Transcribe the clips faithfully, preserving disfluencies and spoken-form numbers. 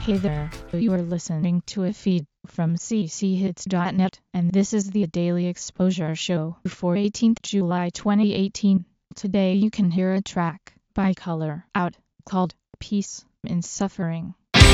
Hey there, you are listening to a feed from c c hits dot net, and this is the Daily Exposure Show for eighteenth July twenty eighteen. Today you can hear a track by Color Out called Peace in Suffering.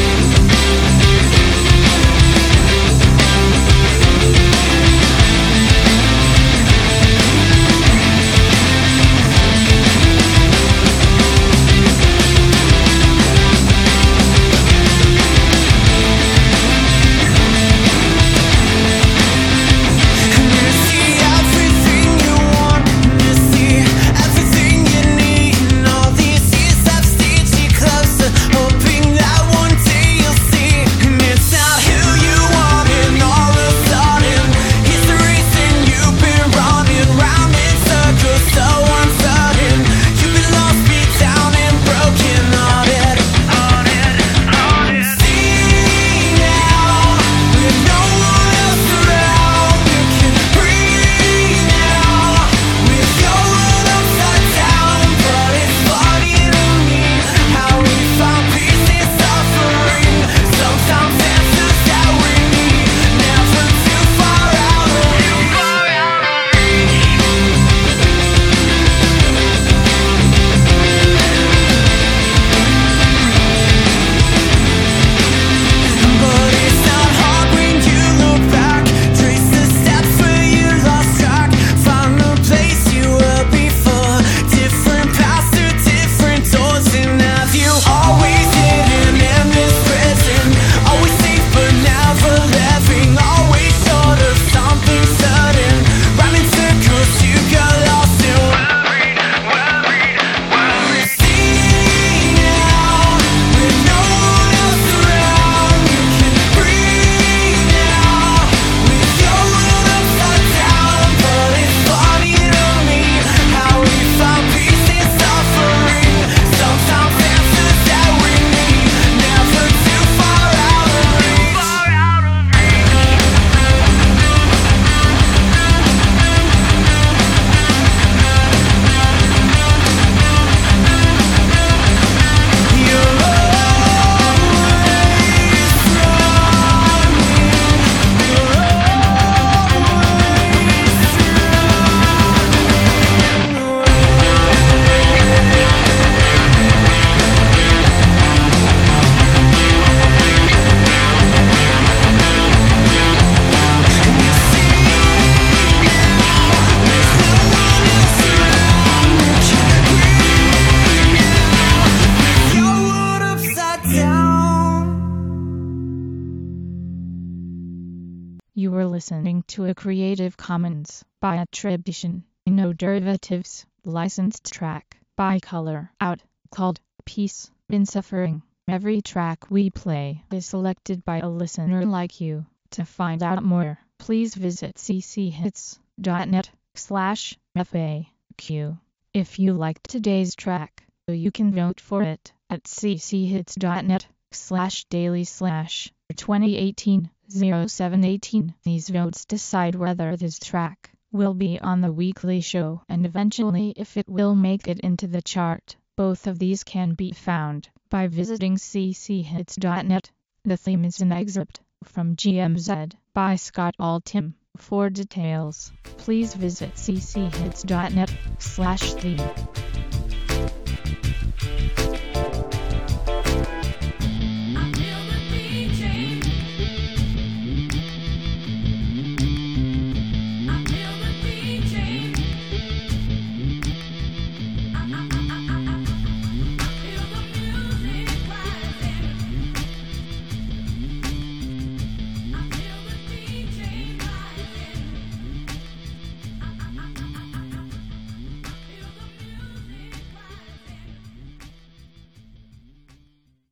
You were listening to a Creative Commons by attribution, no derivatives, licensed track by Color Out called Peace in Suffering. Every track we play is selected by a listener like you. To find out more, please visit c c hits dot net slash F A Q. If you liked today's track, you can vote for it at c c hits dot net slash daily slash twenty eighteen oh seven eighteen. These votes decide whether this track will be on the weekly show and eventually if it will make it into the chart. Both of these can be found by visiting c c hits dot net. The theme is an excerpt from G M Z by Scott Altham. For details, please visit c c hits dot net slash theme.